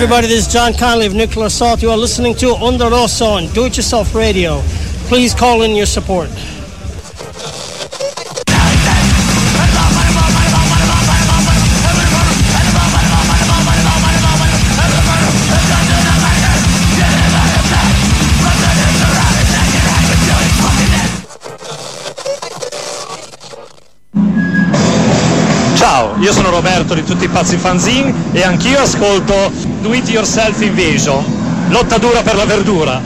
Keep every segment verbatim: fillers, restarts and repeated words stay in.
everybody, this is John Conley of Nuclear Assault. You are listening to Onda Rossa on Do It Yourself Radio. Please call in your support. Ciao, io sono Roberto di Tutti i Pazzi Fanzine e anch'io ascolto Do It Yourself Invasion, lotta dura per la verdura.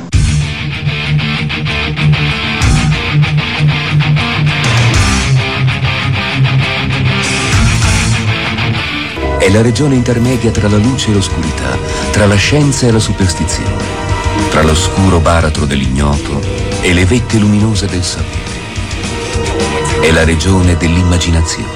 È la regione intermedia tra la luce e l'oscurità, tra la scienza e la superstizione, tra l'oscuro baratro dell'ignoto e le vette luminose del sapere. È la regione dell'immaginazione.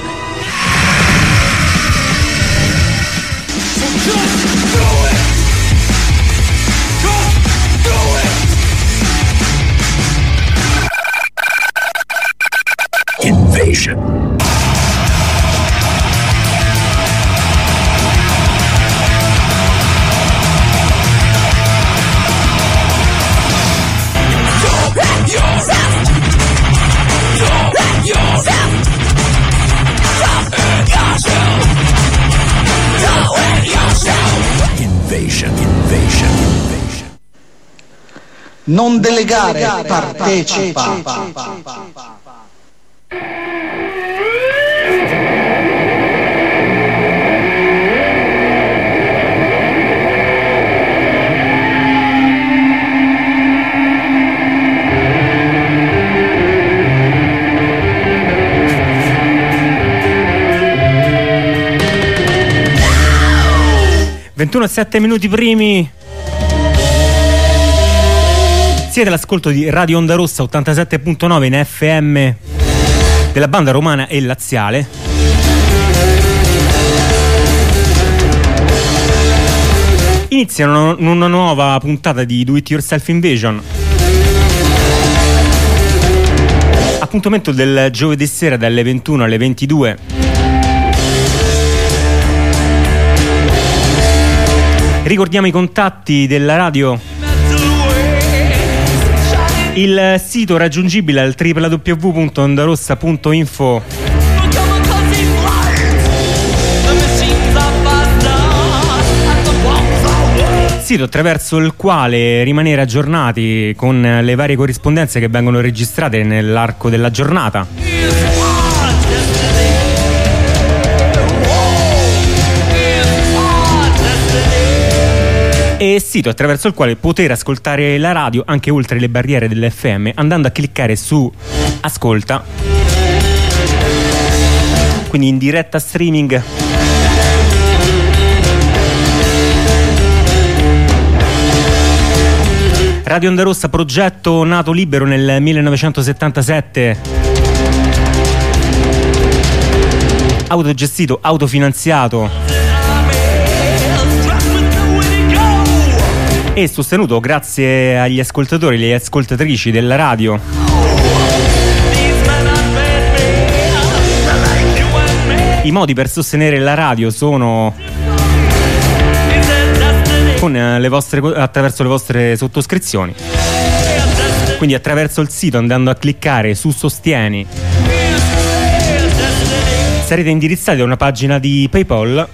Invasion. Invasion, invasion, invasion. Non delegare, partecipa. ventuno e sette minuti primi. Siete all'ascolto di Radio Onda Rossa ottantasette virgola nove in F M della banda romana e laziale. Inizia una, una nuova puntata di Do It Yourself Invasion. Appuntamento del giovedì sera dalle ventuno alle ventidue. Ricordiamo i contatti della radio. Il sito raggiungibile al w w w punto ondarossa punto info. Sito attraverso il quale rimanere aggiornati con le varie corrispondenze che vengono registrate nell'arco della giornata. E sito attraverso il quale poter ascoltare la radio anche oltre le barriere dell'F M andando a cliccare su Ascolta, quindi in diretta streaming. Radio Onda Rossa, progetto nato libero nel millenovecentosettantasette, autogestito, autofinanziato e sostenuto grazie agli ascoltatori e alle ascoltatrici della radio. I modi per sostenere la radio sono con le vostre, attraverso le vostre sottoscrizioni, quindi attraverso il sito andando a cliccare su Sostieni sarete indirizzati a una pagina di PayPal.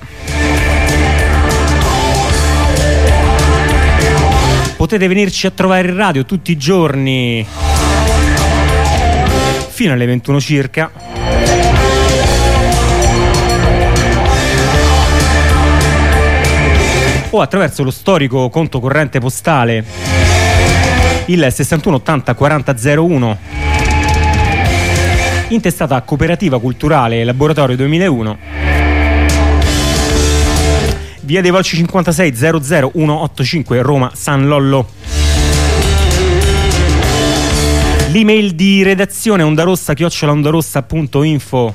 Potete venirci a trovare in radio tutti i giorni fino alle ventuno circa. O attraverso lo storico conto corrente postale il sessantuno ottanta quaranta zero uno, intestata a Cooperativa Culturale Laboratorio duemilauno, Via dei Volci cinquantasei zero zero uno otto cinque, Roma San Lollo. L'email di redazione ondarossa chiocciola ondarossa punto info,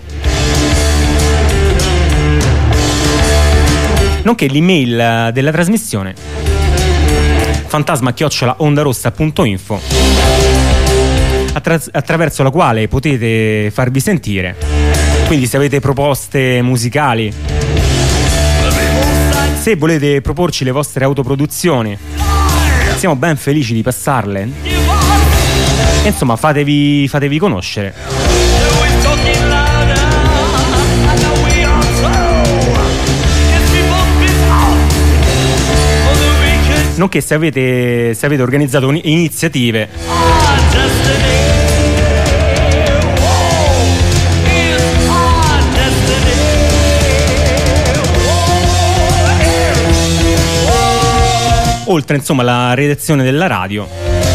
nonché l'email della trasmissione fantasma chiocciola ondarossa punto info, attra- attraverso la quale potete farvi sentire. Quindi se avete proposte musicali, Se volete proporci le vostre autoproduzioni, siamo ben felici di passarle. E insomma, fatevi, fatevi conoscere. Nonché se avete, se avete organizzato iniziative oltre insomma la redazione della radio,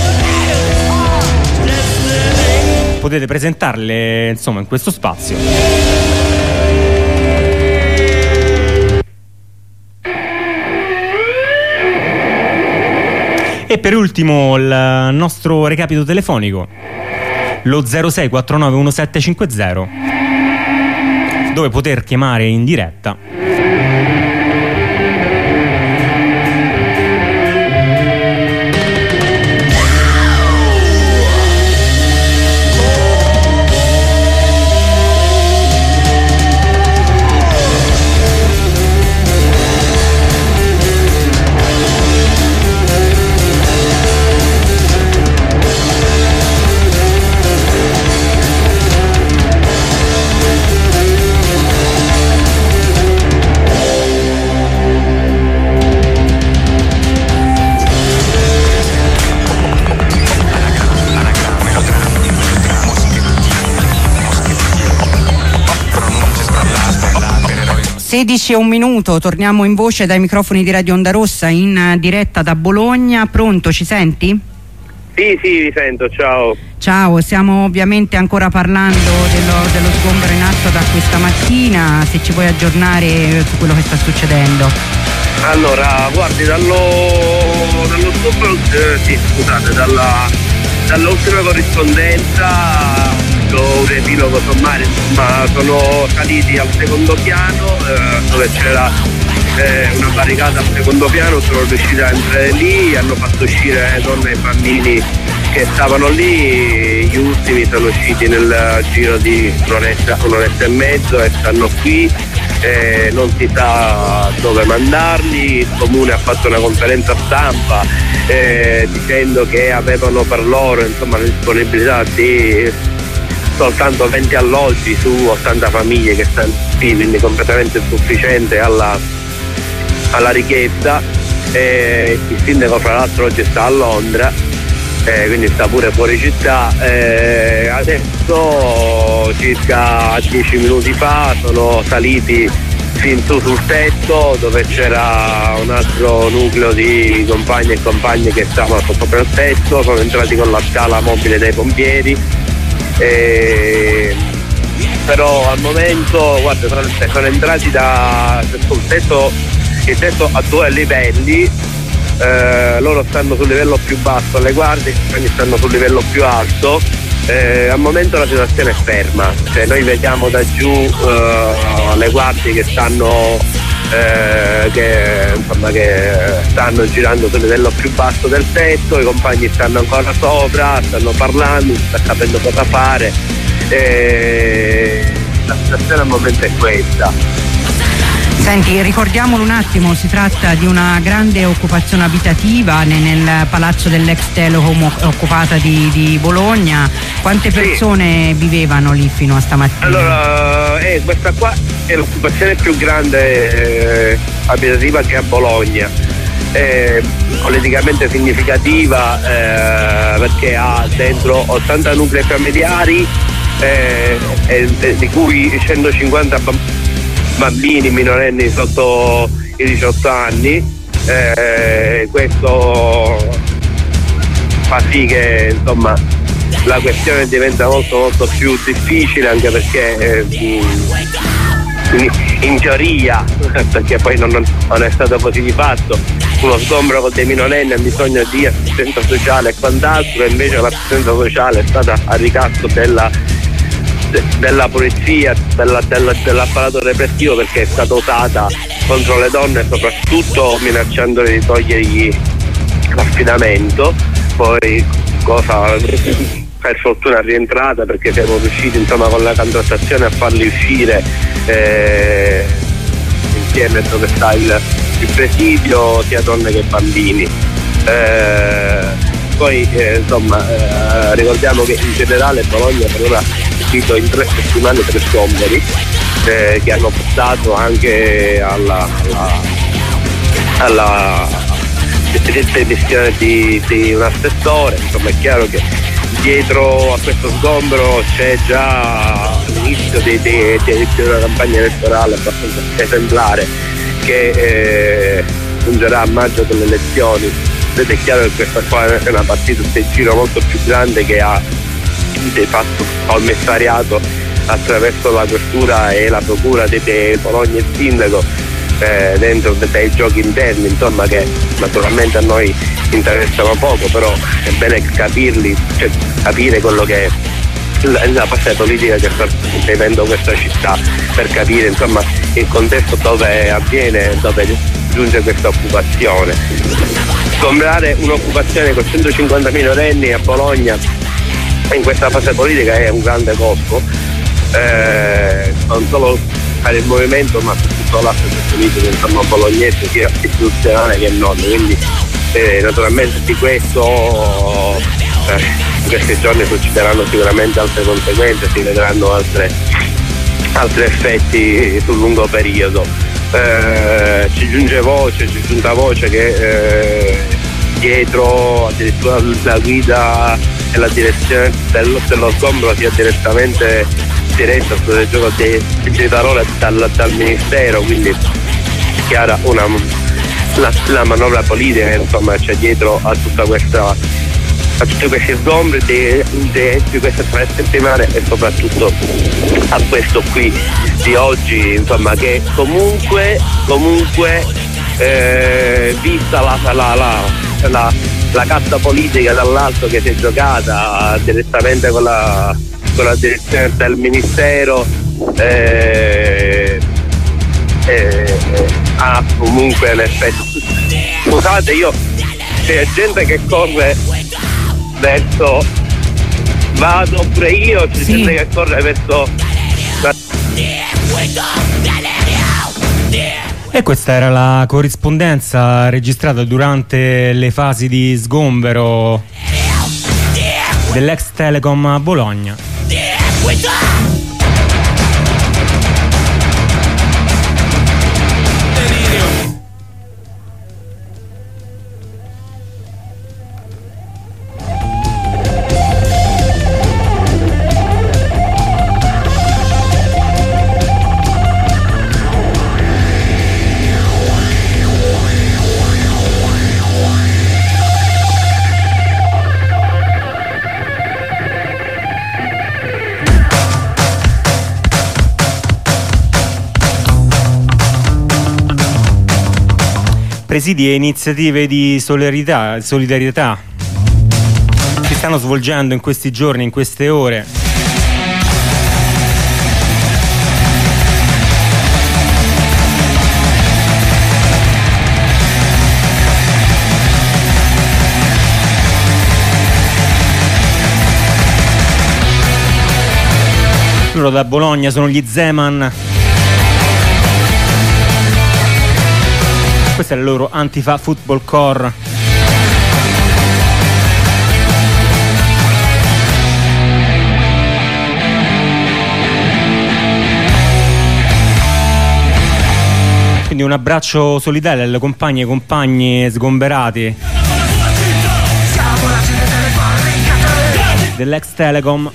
potete presentarle insomma in questo spazio. E per ultimo il nostro recapito telefonico, lo zero sei quattro nove uno sette cinque zero, dove poter chiamare in diretta. sedici e un minuto, torniamo in voce dai microfoni di Radio Onda Rossa in diretta da Bologna. Pronto, ci senti? Sì, sì, vi sento, ciao. Ciao, stiamo ovviamente ancora parlando dello, dello sgombero in atto da questa mattina, se ci puoi aggiornare su quello che sta succedendo. Allora, guardi, dallo, dallo sgombero, eh, sì, scusate, dalla, dall'ultima corrispondenza, un riepilogo sommario, insomma, sono saliti al secondo piano eh, dove c'era eh, una barricata al secondo piano, sono riusciti a entrare lì, hanno fatto uscire donne e bambini che stavano lì, gli ultimi sono usciti nel giro di un'oretta, un'oretta e mezzo e stanno qui, eh, non si sa dove mandarli. Il comune ha fatto una conferenza stampa eh, dicendo che avevano per loro insomma la disponibilità di soltanto venti alloggi su ottanta famiglie, che stanno qui, quindi completamente insufficiente alla, alla richiesta. Eh, il sindaco fra l'altro oggi sta a Londra, eh, quindi sta pure fuori città. Eh, adesso circa dieci minuti fa sono saliti fin su sul tetto, dove c'era un altro nucleo di compagni e compagne che stavano sopra il tetto, sono entrati con la scala mobile dei pompieri. Eh, però al momento guarda, sono, sono entrati da sul tetto, il tetto a due livelli, eh, loro stanno sul livello più basso, le guardie quindi stanno sul livello più alto. Eh, al momento la situazione è ferma, cioè noi vediamo da giù eh, le guardie che stanno eh, che, insomma, che stanno girando sul livello più basso del tetto, i compagni stanno ancora sopra, stanno parlando, si sta capendo cosa fare. Eh, la situazione al momento è questa. Senti, ricordiamolo un attimo, si tratta di una grande occupazione abitativa nel palazzo dell'ex Telecom occupata di, di Bologna. Quante persone sì. vivevano lì fino a stamattina? Allora, eh, questa qua è l'occupazione più grande eh, abitativa che a Bologna, eh, politicamente significativa eh, perché ha dentro ottanta nuclei familiari eh, eh, di cui centocinquanta bambini bambini minorenni sotto i diciotto anni. Eh, questo fa sì che insomma la questione diventa molto molto più difficile, anche perché eh, in, in teoria, perché poi non, non è stato così di fatto, uno sgombero con dei minorenni ha bisogno di assistenza sociale e quant'altro, e invece l'assistenza sociale è stata a ricatto della della polizia, della, della, dell'apparato repressivo, perché è stata usata contro le donne, soprattutto minacciandole di togliergli l'affidamento. Poi cosa per fortuna è rientrata, perché siamo riusciti insomma con la contrattazione a farli uscire eh, insieme dove sta il, il presidio sia donne che bambini. Eh, poi eh, insomma eh, ricordiamo che in generale Bologna per ora ha subito in tre settimane tre sgomberi eh, che hanno portato anche alla, alla, alla demissione di, di un assessore. Insomma è chiaro che dietro a questo sgombero c'è già l'inizio di, di, di, di una campagna elettorale abbastanza esemplare che eh, giungerà a maggio delle elezioni. Ed è chiaro che questa qua è una partita di giro molto più grande che ha di fatto commissariato attraverso la questura e la procura di Bologna e il sindaco eh, dentro dei giochi interni, insomma, che naturalmente a noi interessano poco, però è bene capirli, cioè capire quello che è la, la parte politica che sta vivendo questa città, per capire insomma il contesto dove avviene, dove giunge questa occupazione. Sgombrare un'occupazione con centocinquanta minorenni a Bologna in questa fase politica è un grande colpo, eh, non solo per il movimento ma per tutto l'assetto politico insomma bolognese, sia istituzionale che non, quindi eh, naturalmente di questo eh, in questi giorni succederanno sicuramente altre conseguenze, si vedranno altre, altri effetti sul lungo periodo. Eh, ci giunge voce, ci giunta voce che eh, dietro addirittura la guida e la direzione dello, dello sgombero sia direttamente diretta sul gioco di, di parole dal, dal ministero, quindi chiara una, la, la manovra politica che insomma c'è dietro a tutta questa, a tutti questi sgombri di, di, di queste tre settimane e soprattutto a questo qui di oggi, insomma, che comunque comunque eh, vista la, la, la, la, la carta politica dall'alto che si è giocata direttamente con la, con la direzione del ministero, eh, eh, ha comunque un effetto. Scusate, io c'è gente che corre verso, vado pure io, c'è sì. gente che corre verso. E questa era la corrispondenza registrata durante le fasi di sgombero dell'ex Telecom a Bologna. Presidi e iniziative di solidarietà, solidarietà si stanno svolgendo in questi giorni, in queste ore. Loro da Bologna sono gli Zeman. Questa è la loro Antifa Football Core. Quindi un abbraccio solidale alle compagne e compagni sgomberati dell'ex Telecom.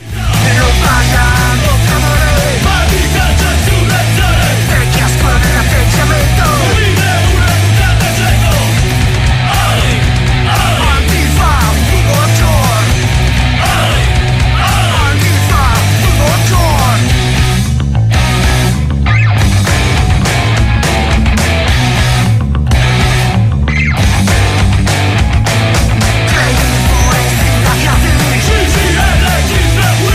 We'll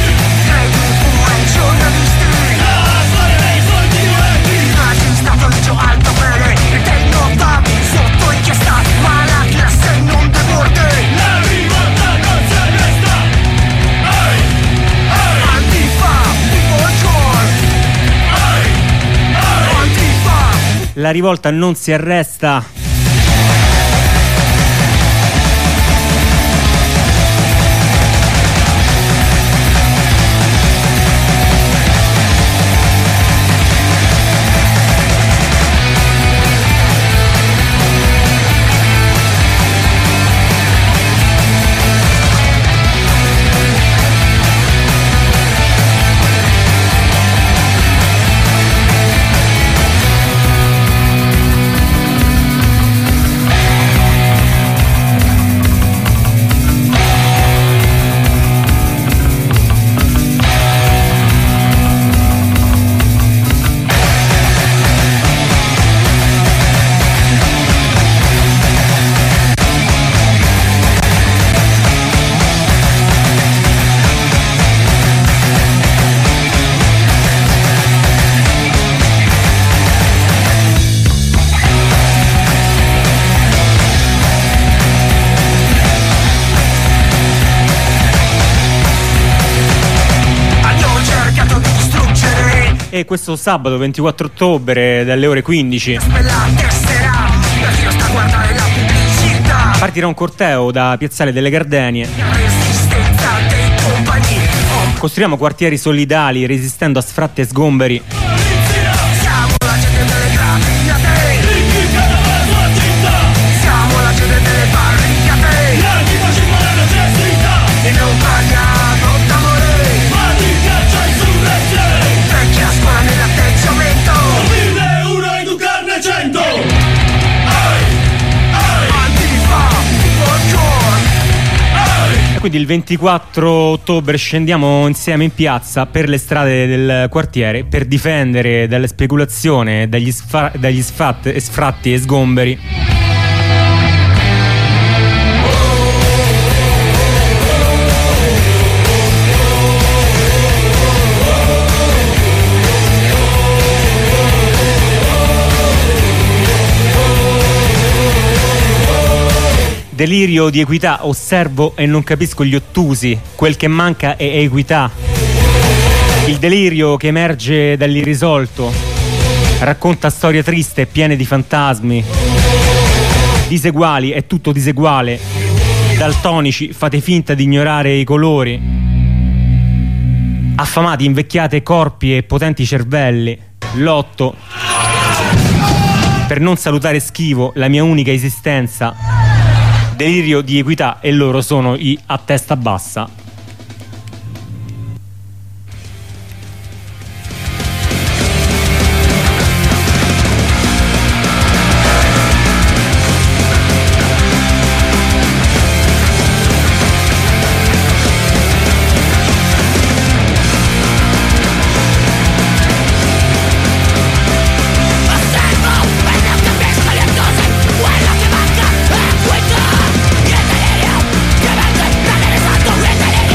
La rivolta non si arresta. E questo sabato ventiquattro ottobre dalle ore quindici partirà un corteo da Piazzale delle Gardenie. Costruiamo quartieri solidali resistendo a sfratti e sgomberi. Quindi il ventiquattro ottobre scendiamo insieme in piazza per le strade del quartiere per difendere dalle speculazioni, dagli, sfa- dagli sfat- sfratti e sgomberi. Delirio di equità, osservo e non capisco gli ottusi, quel che manca è equità. Il delirio che emerge dall'irrisolto racconta storie triste e piene di fantasmi. Diseguali, è tutto diseguale. Daltonici, fate finta di ignorare i colori. Affamati, invecchiate corpi e potenti cervelli. Lotto per non salutare schivo la mia unica esistenza. Delirio di equità e loro sono i a testa bassa. Quello che manca è equità. Il delirio che vende prendere santo. Il delirio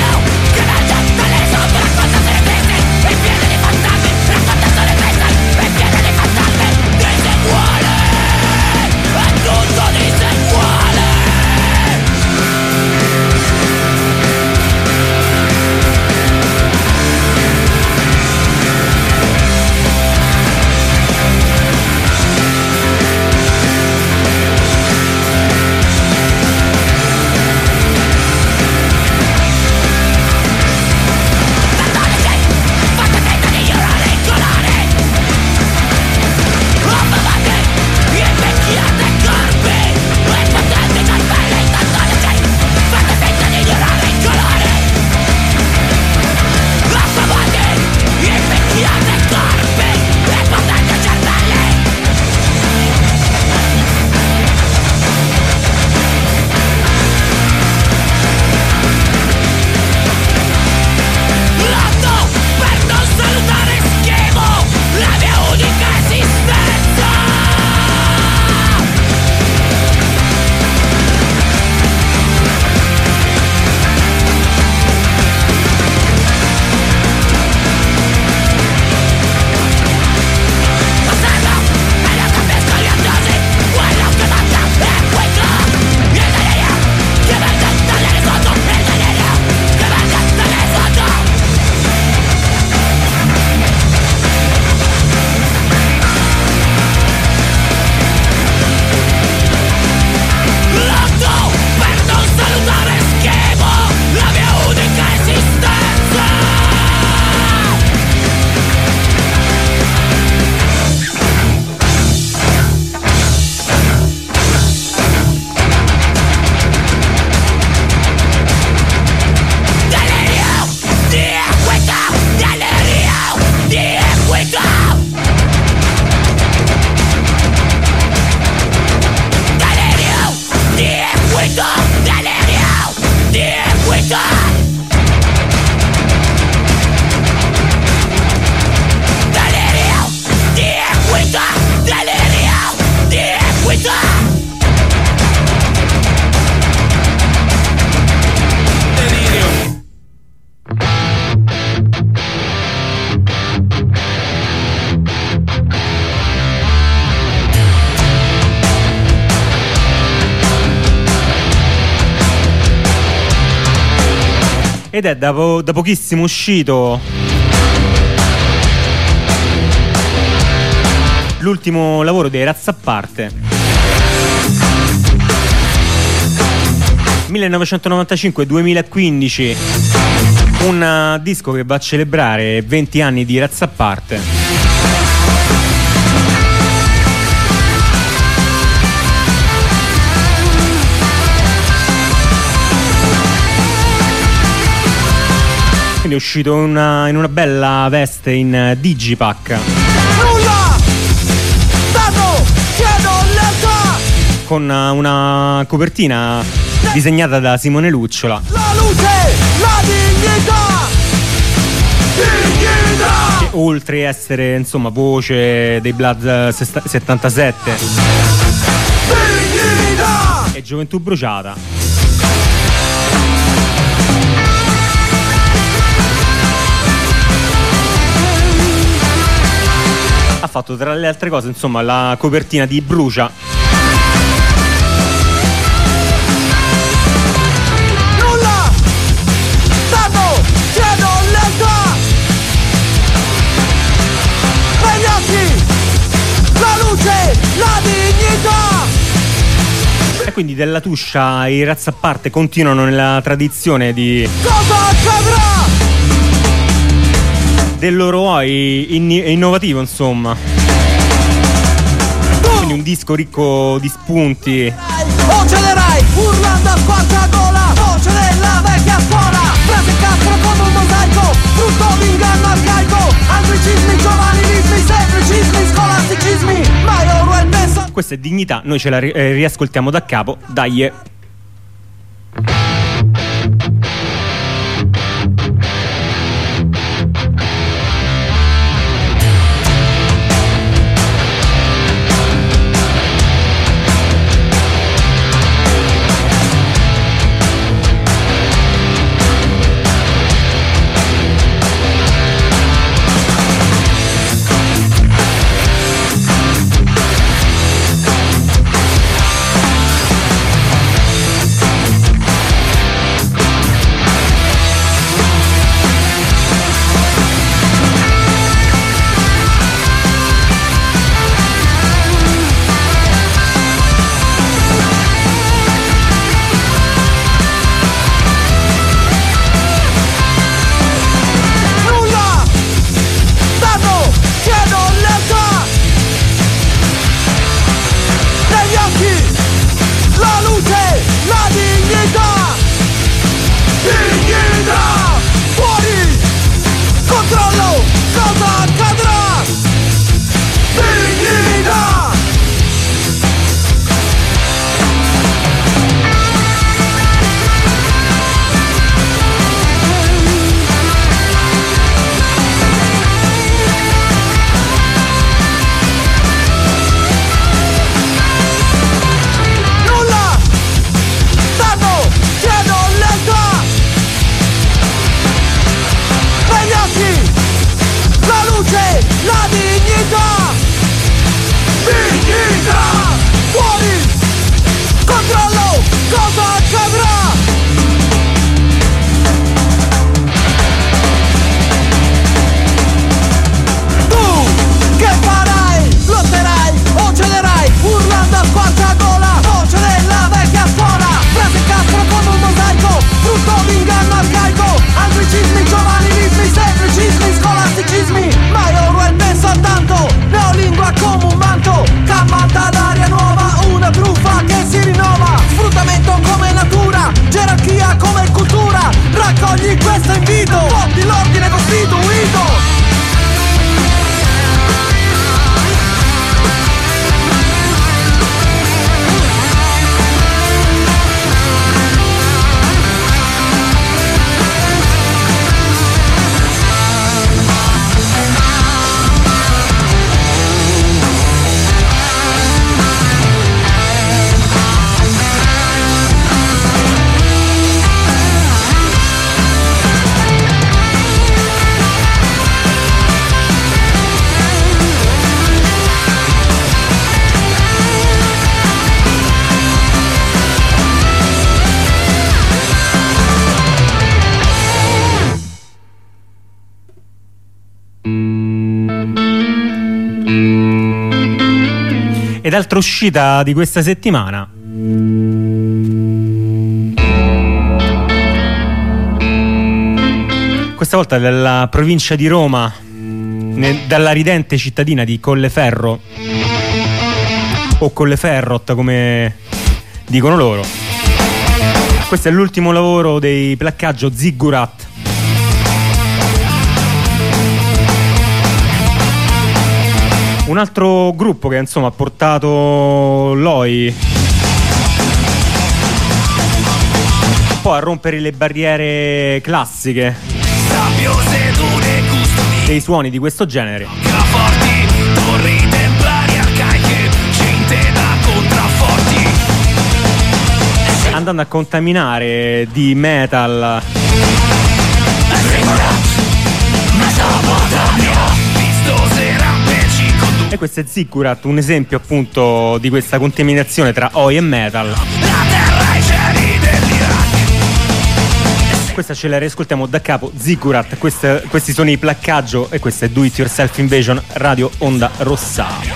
equità, delirio di equità. Delirio di equità, delirio di equità. Ed è da, po- da pochissimo uscito l'ultimo lavoro dei Razzapparte, millenovecentonovantacinque duemilaquindici, un disco che va a celebrare venti anni di Razzapparte. Quindi è uscito una, in una bella veste in digipack. Nulla! Stato! Chiedo lealtà! Con una copertina disegnata da Simone Lucciola. La luce! La dignità! Dignità! Che oltre a essere, insomma, voce dei Blood settantasette Dignità! e Gioventù Bruciata, ha fatto tra le altre cose, insomma, la copertina di Brucia. Nulla! Stato! Chiedo lealtà! Negli occhi! La luce! La dignità! E quindi della Tuscia i Razzapparte continuano nella tradizione di Cosa accadrà? del loro O I in- innovativo, insomma. Quindi un disco ricco di spunti. O cederai urlando a squarciagola, voce della vecchia scuola, frase castro come un mosaico, frutto d'inganno arcaico, anglicismi, giovanilismi, semplicismi, scolasticismi, mai Orwell pensa. Questa è Dignità, noi ce la ri- eh, riascoltiamo da capo, dai. Ed altra uscita di questa settimana. Questa volta dalla provincia di Roma, ne, dalla ridente cittadina di Colleferro, o Colleferrot come dicono loro. Questo è l'ultimo lavoro dei placcaggio Ziggurat. Un altro gruppo che insomma ha portato Loi un po' a rompere le barriere classiche dei suoni di questo genere, andando a contaminare di metal e questo è Ziggurat, un esempio appunto di questa contaminazione tra oi e metal. Questa ce la riascoltiamo da capo, Ziggurat, queste, questi sono i placcaggio e questa è Do It Yourself Invasion, Radio Onda Rossa.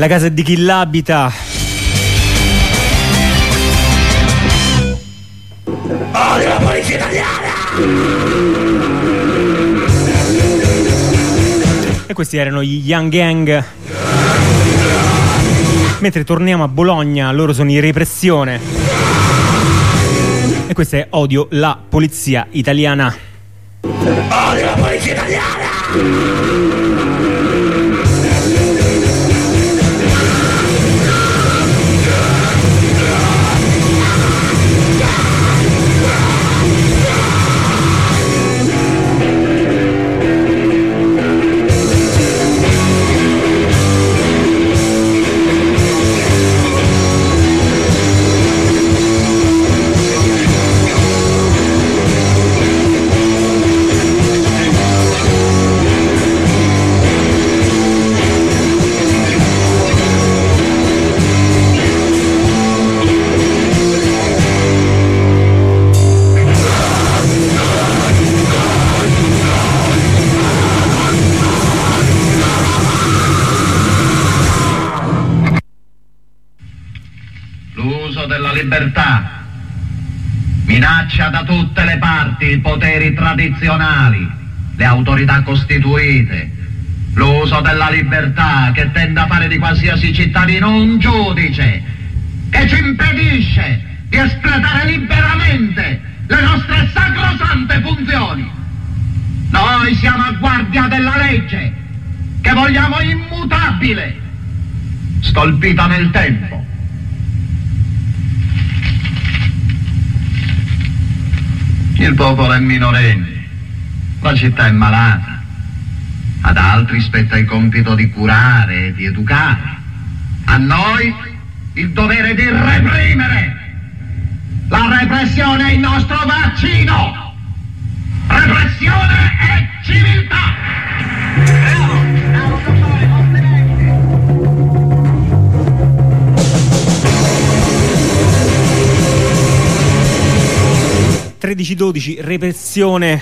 La casa di chi l'abita. Odio la polizia italiana! E questi erano gli Young Gang. Mentre torniamo a Bologna, loro sono i Repressione. E questo è Odio la polizia italiana. Odio la polizia italiana! Della libertà minaccia da tutte le parti i poteri tradizionali, le autorità costituite, l'uso della libertà che tende a fare di qualsiasi cittadino un giudice, che ci impedisce di espletare liberamente le nostre sacrosante funzioni. Noi siamo a guardia della legge, che vogliamo immutabile, scolpita nel tempo. Il popolo è minorenne, la città è malata, ad altri spetta il compito di curare e di educare, a noi il dovere di reprimere. La repressione è il nostro vaccino, repressione è civiltà. tredici dodici Repressione.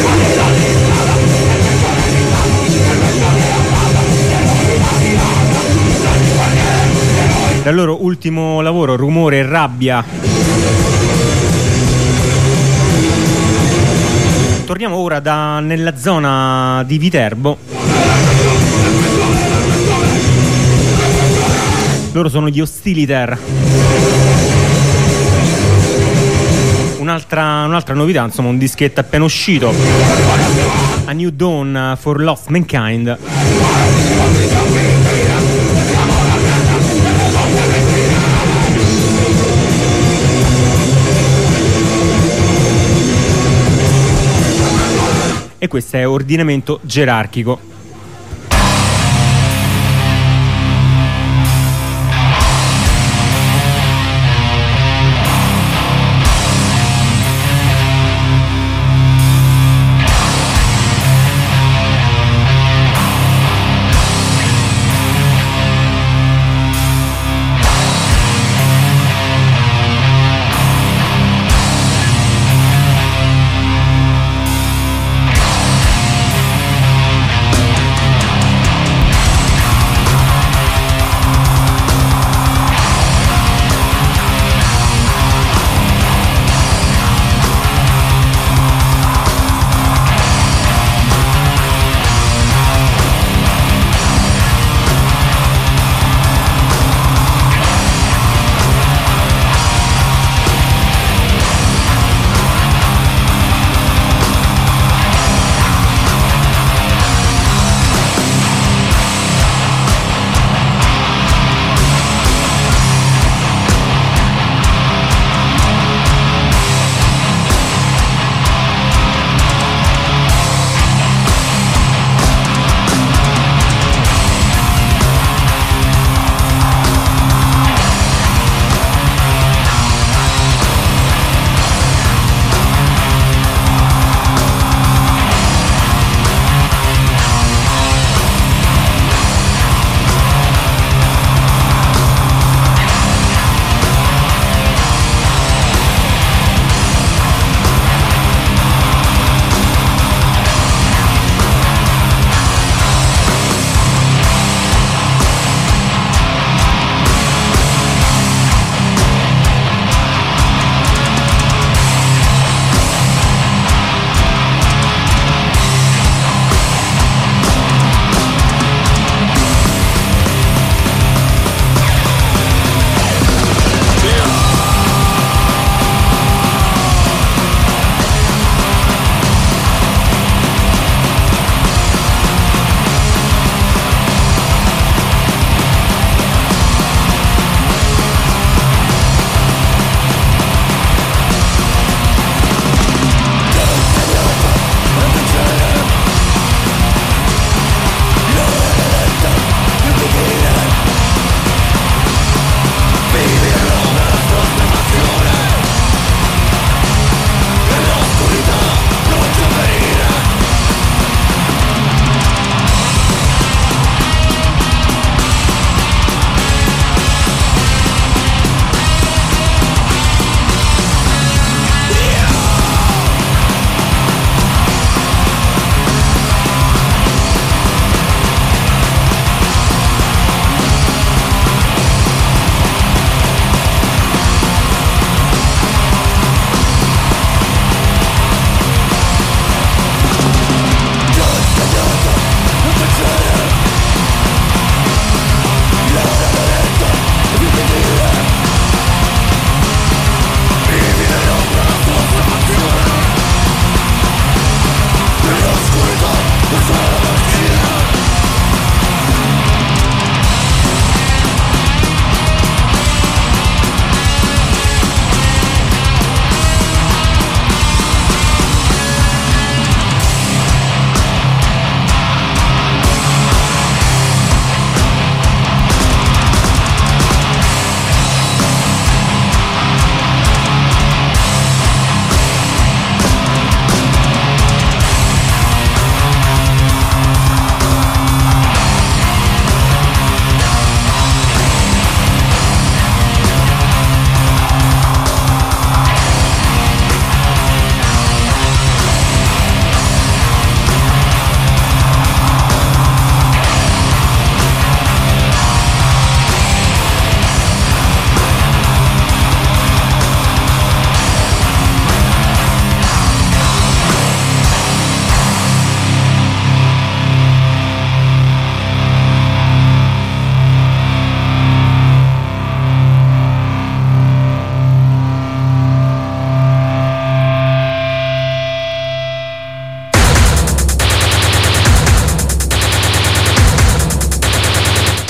Dal loro ultimo lavoro, Rumore e rabbia. Torniamo ora da, nella zona di Viterbo. Loro sono gli Hostiliter. Un'altra, un'altra novità, insomma, un dischetto appena uscito, A New Dawn for Lost Mankind. E questo è Ordinamento gerarchico.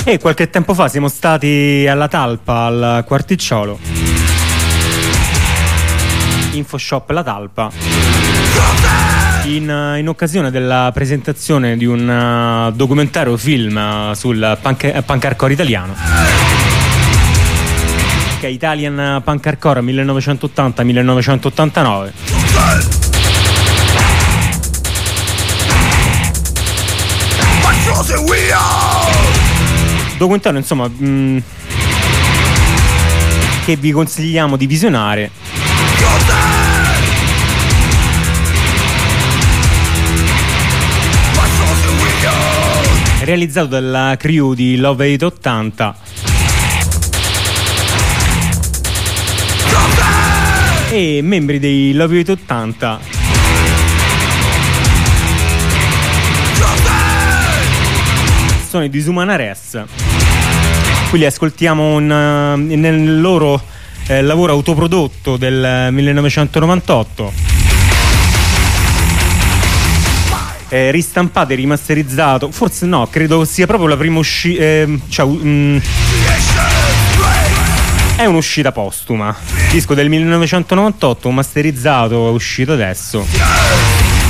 E qualche tempo fa siamo stati alla Talpa, al Quarticciolo, Infoshop La Talpa, in, in occasione della presentazione di un uh, documentario film uh, sul punk, punk hardcore italiano, che è Italian Punk Hardcore millenovecentottanta millenovecentottantanove. Documentario, insomma, mh, che vi consigliamo di visionare, realizzato dalla crew di Love ottanta e membri dei Love ottanta sono i Disumana Res. Qui li ascoltiamo un, uh, nel loro eh, lavoro autoprodotto del millenovecentonovantotto, eh, ristampato e rimasterizzato, forse no, credo sia proprio la prima uscita, eh, cioè, um, è un'uscita postuma, disco del millenovecentonovantotto masterizzato, uscito adesso.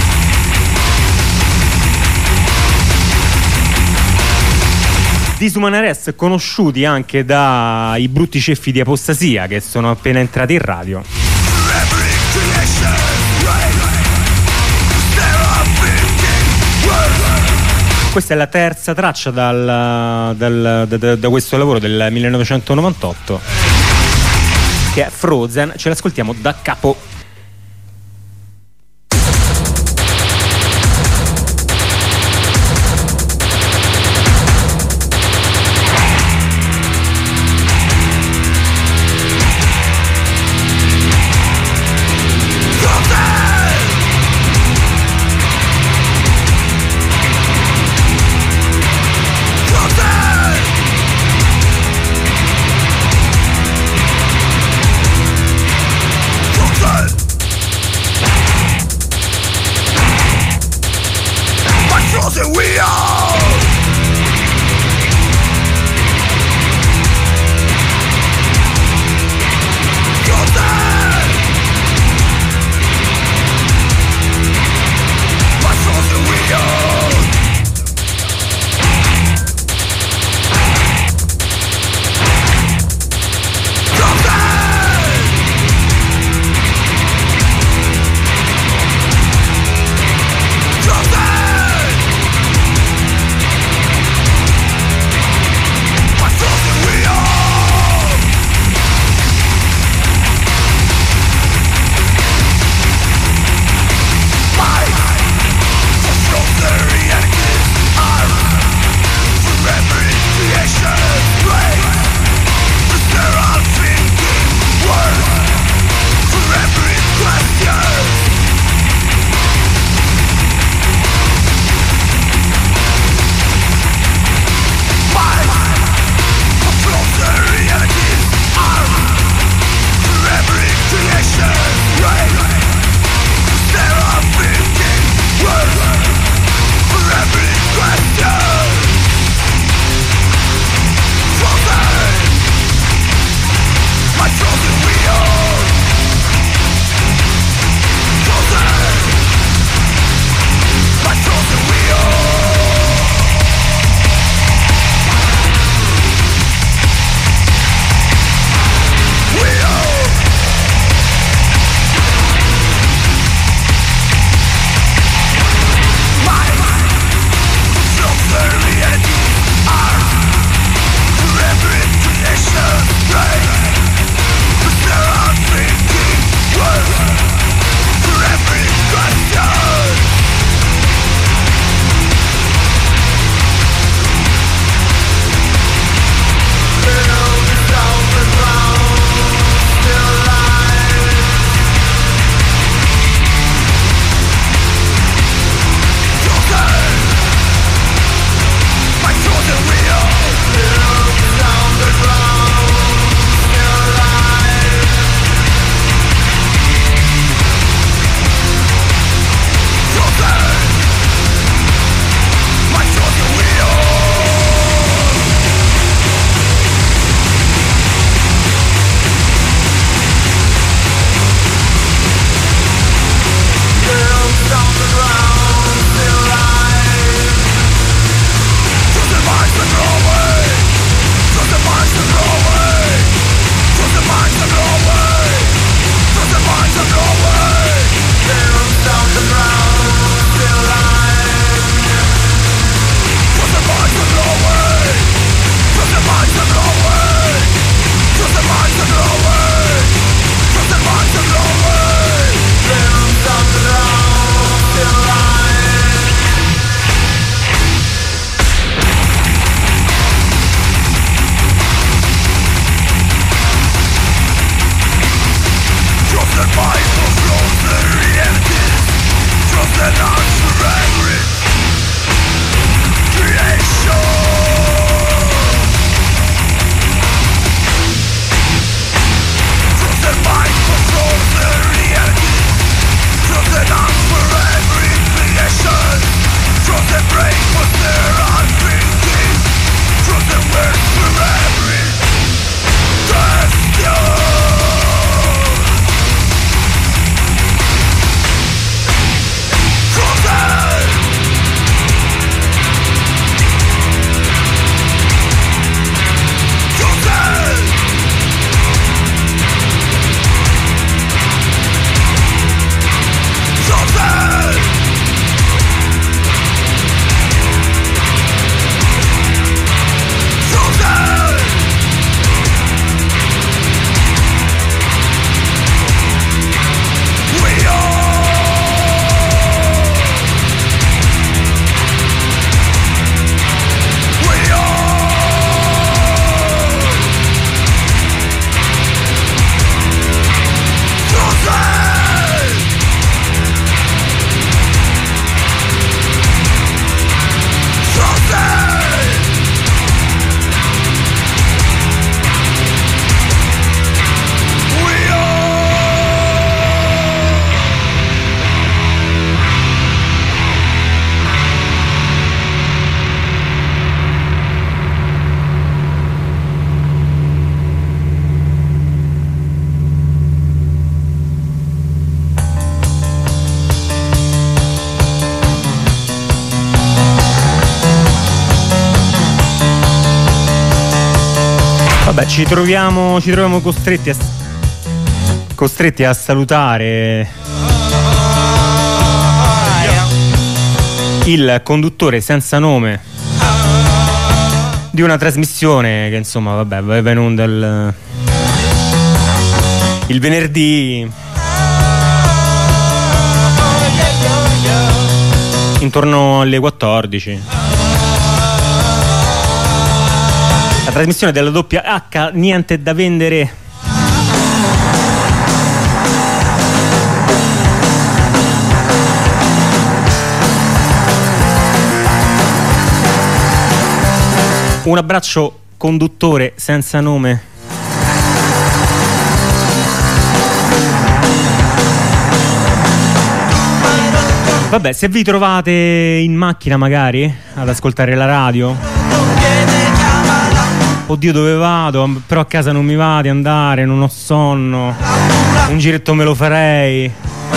Disumana Res, conosciuti anche dai brutti ceffi di Apostasia che sono appena entrati in radio. Questa è la terza traccia dal, dal, da, da, da questo lavoro del millenovecentonovantotto, che è Frozen. Ce l'ascoltiamo da capo. Frozen! Vabbè, ci troviamo, ci troviamo costretti a, costretti a salutare il conduttore senza nome di una trasmissione che insomma vabbè va in onda il, il venerdì intorno alle quattordici. La trasmissione della doppia H, niente da vendere. Un abbraccio conduttore senza nome. Vabbè, se vi trovate in macchina magari ad ascoltare la radio, oddio dove vado, però a casa non mi va di andare, non ho sonno, un giretto me lo farei,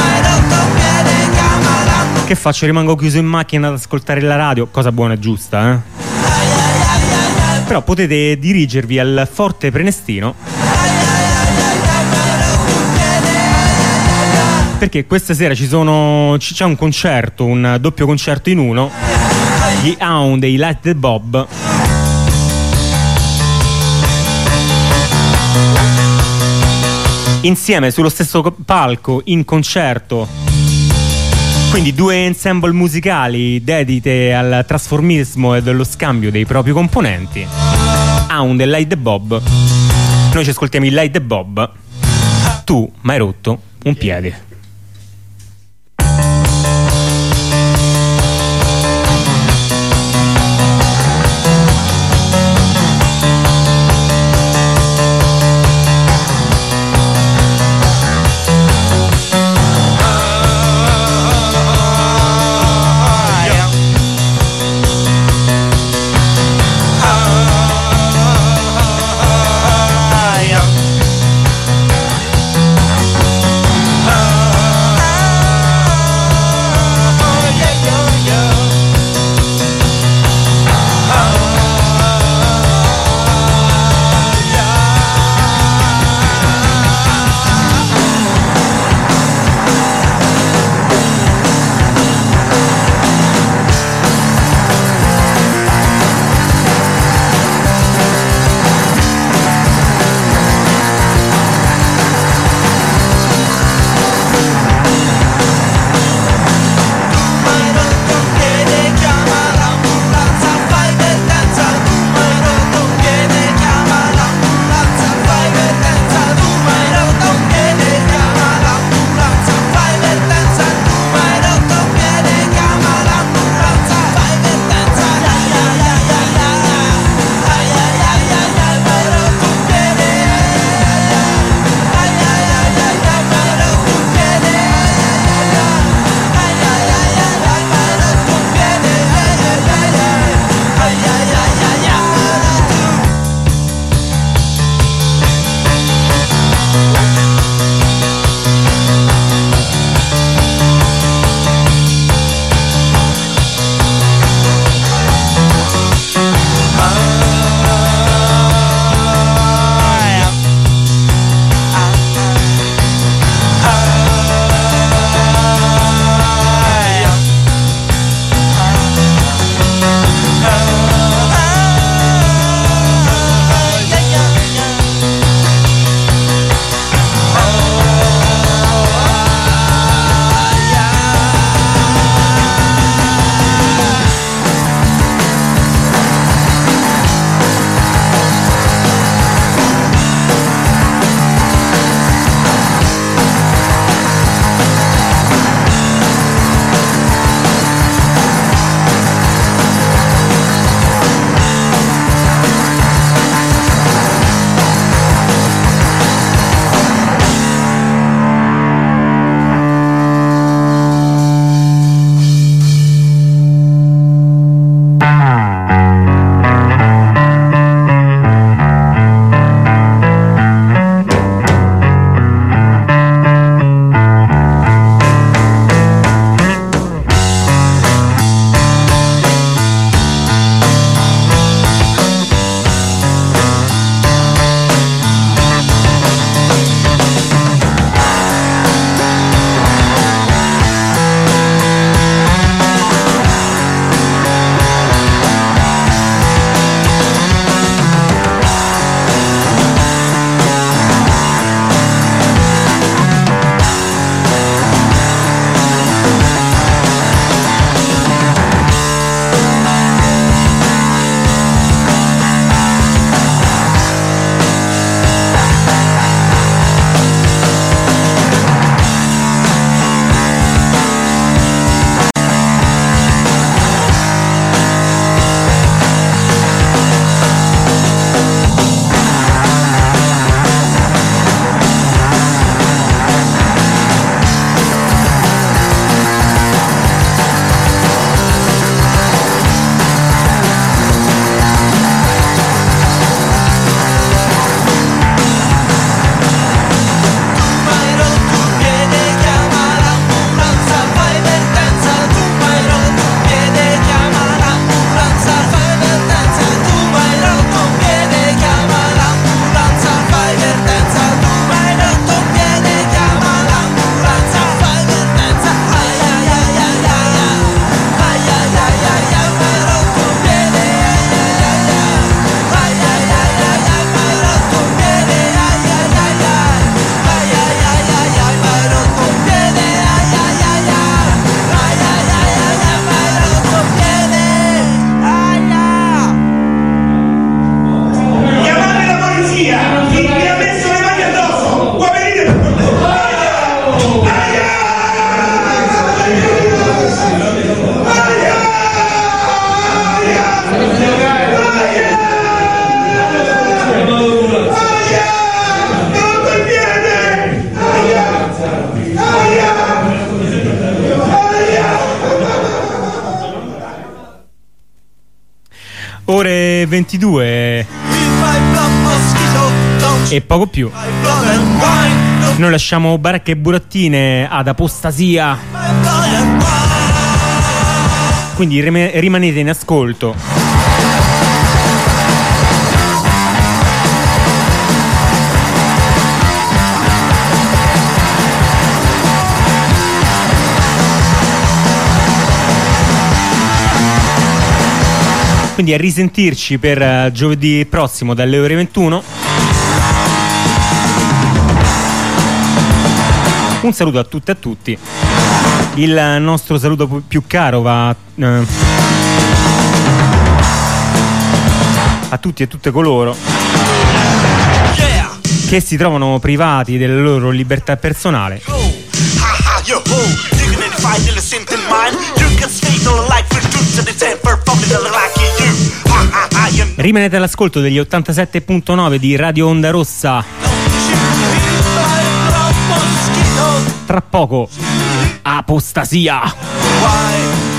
che faccio? Rimango chiuso in macchina ad ascoltare la radio, cosa buona e giusta, eh? Però potete dirigervi al Forte Prenestino, perché questa sera ci sono c'è un concerto, un doppio concerto in uno, gli Hound e i Light the Bob. Insieme sullo stesso palco in concerto, quindi due ensemble musicali dedite al trasformismo e dello scambio dei propri componenti, Hound e Light the Bob. Noi ci ascoltiamo il Light the Bob. Tu m'hai rotto un piede. Oh chi mi ha messo le mani addosso? Vuoi venire per favore? Ore ventidue e poco più. Noi lasciamo baracche e burattine ad Apostasia, quindi rim- rimanete in ascolto. Quindi a risentirci per uh, giovedì prossimo dalle ore ventuno. Un saluto a tutte e a tutti. Il nostro saluto più caro va uh, a tutti e tutte coloro che si trovano privati della loro libertà personale. Rimanete all'ascolto degli ottantasette virgola nove di Radio Onda Rossa. Tra poco Apostasia.